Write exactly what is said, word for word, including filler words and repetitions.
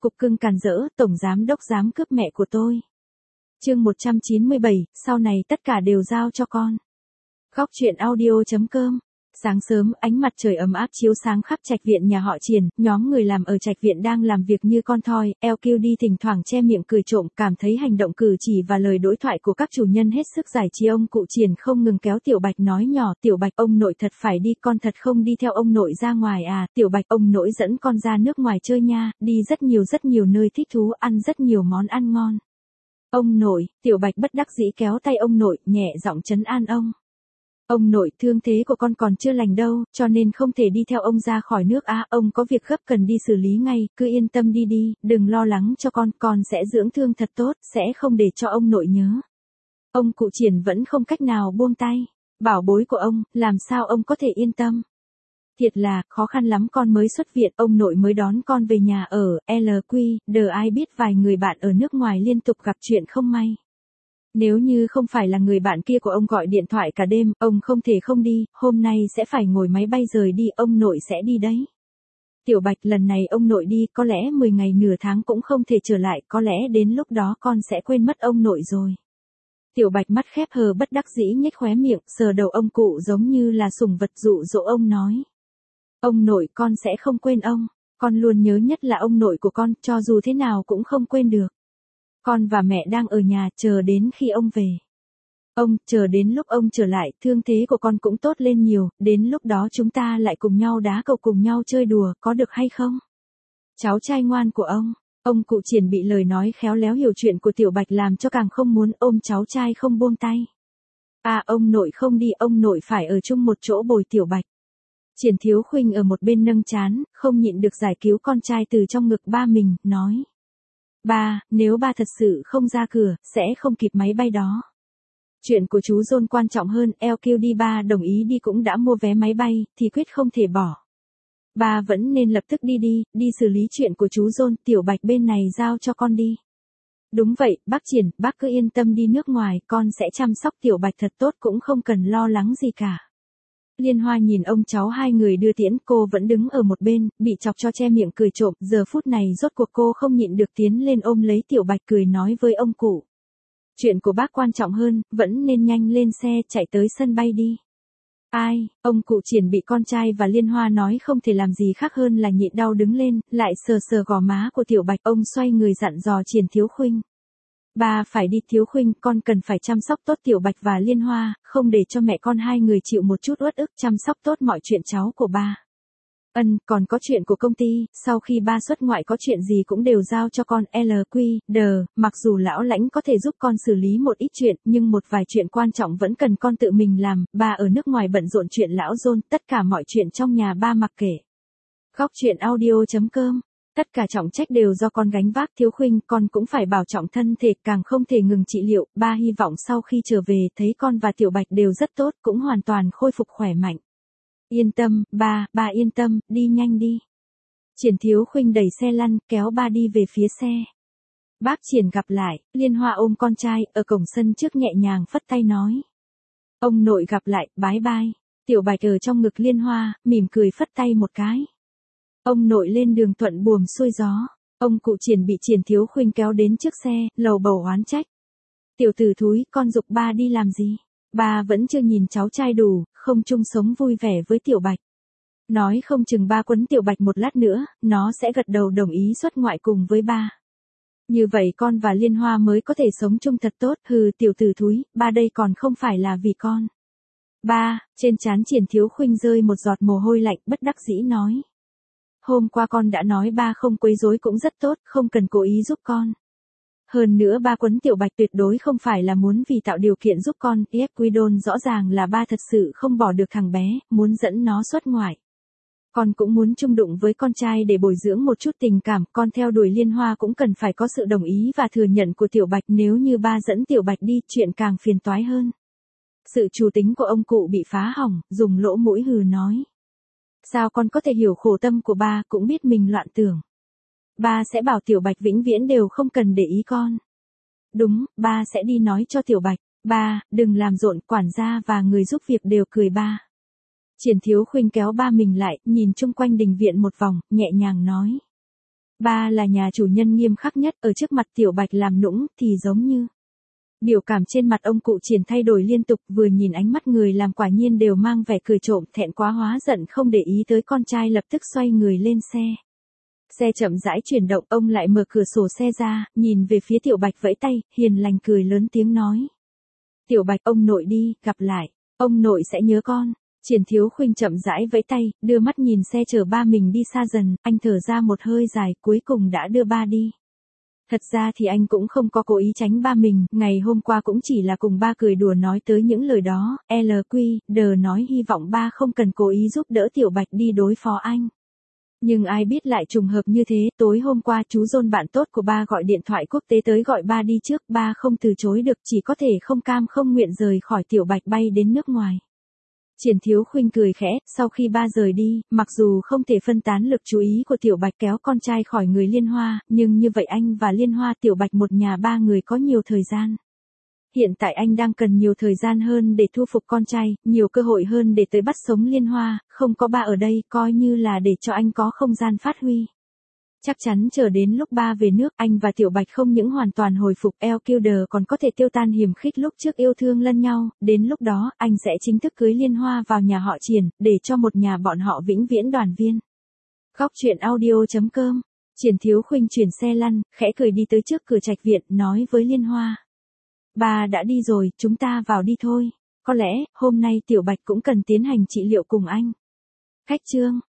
cục cưng càn rỡ, tổng giám đốc dám cướp mẹ của tôi. Chương một trăm chín mươi bảy, sau này tất cả đều giao cho con. Góc truyện audio chấm com. Sáng sớm, ánh mặt trời ấm áp chiếu sáng khắp trạch viện nhà họ Triền, nhóm người làm ở trạch viện đang làm việc như con thoi, eo kiu đi thỉnh thoảng che miệng cười trộm, cảm thấy hành động cử chỉ và lời đối thoại của các chủ nhân hết sức giải trí. Ông cụ Triền không ngừng kéo Tiểu Bạch nói nhỏ, Tiểu Bạch ông nội thật phải đi, con thật không đi theo ông nội ra ngoài à, Tiểu Bạch ông nội dẫn con ra nước ngoài chơi nha, đi rất nhiều rất nhiều nơi thích thú, ăn rất nhiều món ăn ngon. Ông nội, Tiểu Bạch bất đắc dĩ kéo tay ông nội, nhẹ giọng trấn an ông. Ông nội, thương thế của con còn chưa lành đâu, cho nên không thể đi theo ông ra khỏi nước á, ông có việc gấp cần đi xử lý ngay, cứ yên tâm đi đi, đừng lo lắng cho con, con sẽ dưỡng thương thật tốt, sẽ không để cho ông nội nhớ. Ông cụ Triền vẫn không cách nào buông tay, bảo bối của ông, làm sao ông có thể yên tâm. Thiệt là, khó khăn lắm con mới xuất viện, ông nội mới đón con về nhà ở, lờ quy, đờ ai biết vài người bạn ở nước ngoài liên tục gặp chuyện không may. Nếu như không phải là người bạn kia của ông gọi điện thoại cả đêm, ông không thể không đi, hôm nay sẽ phải ngồi máy bay rời đi, ông nội sẽ đi đấy. Tiểu Bạch, lần này ông nội đi, có lẽ mười ngày nửa tháng cũng không thể trở lại, có lẽ đến lúc đó con sẽ quên mất ông nội rồi. Tiểu Bạch mắt khép hờ bất đắc dĩ nhếch khóe miệng, sờ đầu ông cụ giống như là sủng vật dụ dỗ ông nói. Ông nội, con sẽ không quên ông, con luôn nhớ nhất là ông nội của con, cho dù thế nào cũng không quên được. Con và mẹ đang ở nhà, chờ đến khi ông về. Ông, chờ đến lúc ông trở lại, thương thế của con cũng tốt lên nhiều, đến lúc đó chúng ta lại cùng nhau đá cầu cùng nhau chơi đùa, có được hay không? Cháu trai ngoan của ông, ông cụ Triền bị lời nói khéo léo hiểu chuyện của Tiểu Bạch làm cho càng không muốn ôm cháu trai không buông tay. À, ông nội không đi, ông nội phải ở chung một chỗ bồi Tiểu Bạch. Triền Thiếu Khuynh ở một bên nâng trán, không nhịn được giải cứu con trai từ trong ngực ba mình, nói. Ba, nếu ba thật sự không ra cửa, sẽ không kịp máy bay đó. Chuyện của chú John quan trọng hơn, lờ quy đi ba đồng ý đi cũng đã mua vé máy bay, thì quyết không thể bỏ. Ba vẫn nên lập tức đi đi, đi xử lý chuyện của chú John, Tiểu Bạch bên này giao cho con đi. Đúng vậy, bác Triền, bác cứ yên tâm đi nước ngoài, con sẽ chăm sóc Tiểu Bạch thật tốt cũng không cần lo lắng gì cả. Liên Hoa nhìn ông cháu hai người đưa tiễn, cô vẫn đứng ở một bên, bị chọc cho che miệng cười trộm, giờ phút này rốt cuộc cô không nhịn được tiến lên ôm lấy Tiểu Bạch cười nói với ông cụ. Chuyện của bác quan trọng hơn, vẫn nên nhanh lên xe, chạy tới sân bay đi. Ai, ông cụ Triền bị con trai và Liên Hoa nói không thể làm gì khác hơn là nhịn đau đứng lên, lại sờ sờ gò má của Tiểu Bạch, ông xoay người dặn dò Triền Thiếu Khuynh. Ba phải đi, Thiếu Khuynh, con cần phải chăm sóc tốt Tiểu Bạch và Liên Hoa, không để cho mẹ con hai người chịu một chút uất ức, chăm sóc tốt mọi chuyện cháu của ba. Ân, còn có chuyện của công ty, sau khi ba xuất ngoại có chuyện gì cũng đều giao cho con, lờ quy, đờ, mặc dù lão lãnh có thể giúp con xử lý một ít chuyện, nhưng một vài chuyện quan trọng vẫn cần con tự mình làm, ba ở nước ngoài bận rộn chuyện lão John, tất cả mọi chuyện trong nhà ba mặc kệ. Góc truyện audio chấm com. Tất cả trọng trách đều do con gánh vác, Thiếu Khuynh, con cũng phải bảo trọng thân thể, càng không thể ngừng trị liệu, ba hy vọng sau khi trở về thấy con và Tiểu Bạch đều rất tốt, cũng hoàn toàn khôi phục khỏe mạnh. Yên tâm, ba, ba yên tâm, đi nhanh đi. Triền Thiếu Khuynh đẩy xe lăn, kéo ba đi về phía xe. Bác Triền gặp lại, Liên Hoa ôm con trai, ở cổng sân trước nhẹ nhàng phất tay nói. Ông nội gặp lại, bái bai. Tiểu Bạch ở trong ngực Liên Hoa, mỉm cười phất tay một cái. Ông nội lên đường thuận buồm xuôi gió, ông cụ Triền bị Triền Thiếu Khuynh kéo đến trước xe, lầu bầu oán trách. Tiểu tử thúi, con giục ba đi làm gì? Ba vẫn chưa nhìn cháu trai đủ, không chung sống vui vẻ với Tiểu Bạch. Nói không chừng ba quấn Tiểu Bạch một lát nữa, nó sẽ gật đầu đồng ý xuất ngoại cùng với ba. Như vậy con và Liên Hoa mới có thể sống chung thật tốt, hừ tiểu tử thúi, ba đây còn không phải là vì con. Ba, trên trán Triền Thiếu Khuynh rơi một giọt mồ hôi lạnh, bất đắc dĩ nói. Hôm qua con đã nói ba không quấy rối cũng rất tốt, không cần cố ý giúp con. Hơn nữa ba quấn Tiểu Bạch tuyệt đối không phải là muốn vì tạo điều kiện giúp con, Equidon rõ ràng là ba thật sự không bỏ được thằng bé, muốn dẫn nó xuất ngoại. Con cũng muốn chung đụng với con trai để bồi dưỡng một chút tình cảm, con theo đuổi Liên Hoa cũng cần phải có sự đồng ý và thừa nhận của Tiểu Bạch, nếu như ba dẫn Tiểu Bạch đi, chuyện càng phiền toái hơn. Sự chủ tính của ông cụ bị phá hỏng, dùng lỗ mũi hừ nói. Sao con có thể hiểu khổ tâm của ba, cũng biết mình loạn tưởng. Ba sẽ bảo Tiểu Bạch vĩnh viễn đều không cần để ý con. Đúng, ba sẽ đi nói cho Tiểu Bạch, ba, đừng làm rộn, quản gia và người giúp việc đều cười ba. Triền Thiếu Khuynh kéo ba mình lại, nhìn chung quanh đình viện một vòng, nhẹ nhàng nói. Ba là nhà chủ nhân nghiêm khắc nhất, ở trước mặt Tiểu Bạch làm nũng thì giống như. Biểu cảm trên mặt ông cụ Triển thay đổi liên tục, vừa nhìn ánh mắt người làm quả nhiên đều mang vẻ cười trộm, thẹn quá hóa giận không để ý tới con trai lập tức xoay người lên xe. Xe chậm rãi chuyển động, ông lại mở cửa sổ xe ra, nhìn về phía Tiểu Bạch vẫy tay, hiền lành cười lớn tiếng nói. Tiểu Bạch, ông nội đi, gặp lại, ông nội sẽ nhớ con. Triển Thiếu Khuynh chậm rãi vẫy tay, đưa mắt nhìn xe chở ba mình đi xa dần, anh thở ra một hơi dài, cuối cùng đã đưa ba đi. Thật ra thì anh cũng không có cố ý tránh ba mình, ngày hôm qua cũng chỉ là cùng ba cười đùa nói tới những lời đó, lờ quy, đờ nói hy vọng ba không cần cố ý giúp đỡ Tiểu Bạch đi đối phó anh. Nhưng ai biết lại trùng hợp như thế, tối hôm qua chú John bạn tốt của ba gọi điện thoại quốc tế tới gọi ba đi trước, ba không từ chối được, chỉ có thể không cam không nguyện rời khỏi Tiểu Bạch bay đến nước ngoài. Triển Thiếu Khuynh cười khẽ, sau khi ba rời đi, mặc dù không thể phân tán lực chú ý của Tiểu Bạch kéo con trai khỏi người Liên Hoa, nhưng như vậy anh và Liên Hoa Tiểu Bạch một nhà ba người có nhiều thời gian. Hiện tại anh đang cần nhiều thời gian hơn để thu phục con trai, nhiều cơ hội hơn để tới bắt sống Liên Hoa, không có ba ở đây, coi như là để cho anh có không gian phát huy. Chắc chắn chờ đến lúc ba về nước, anh và Tiểu Bạch không những hoàn toàn hồi phục, Elkilder còn có thể tiêu tan hiềm khích lúc trước yêu thương lẫn nhau, đến lúc đó, anh sẽ chính thức cưới Liên Hoa vào nhà họ Triển, để cho một nhà bọn họ vĩnh viễn đoàn viên. Góc truyện audio chấm com. Triển Thiếu Khuynh chuyển xe lăn, khẽ cười đi tới trước cửa trạch viện, nói với Liên Hoa. Ba đã đi rồi, chúng ta vào đi thôi. Có lẽ, hôm nay Tiểu Bạch cũng cần tiến hành trị liệu cùng anh. Khách chương.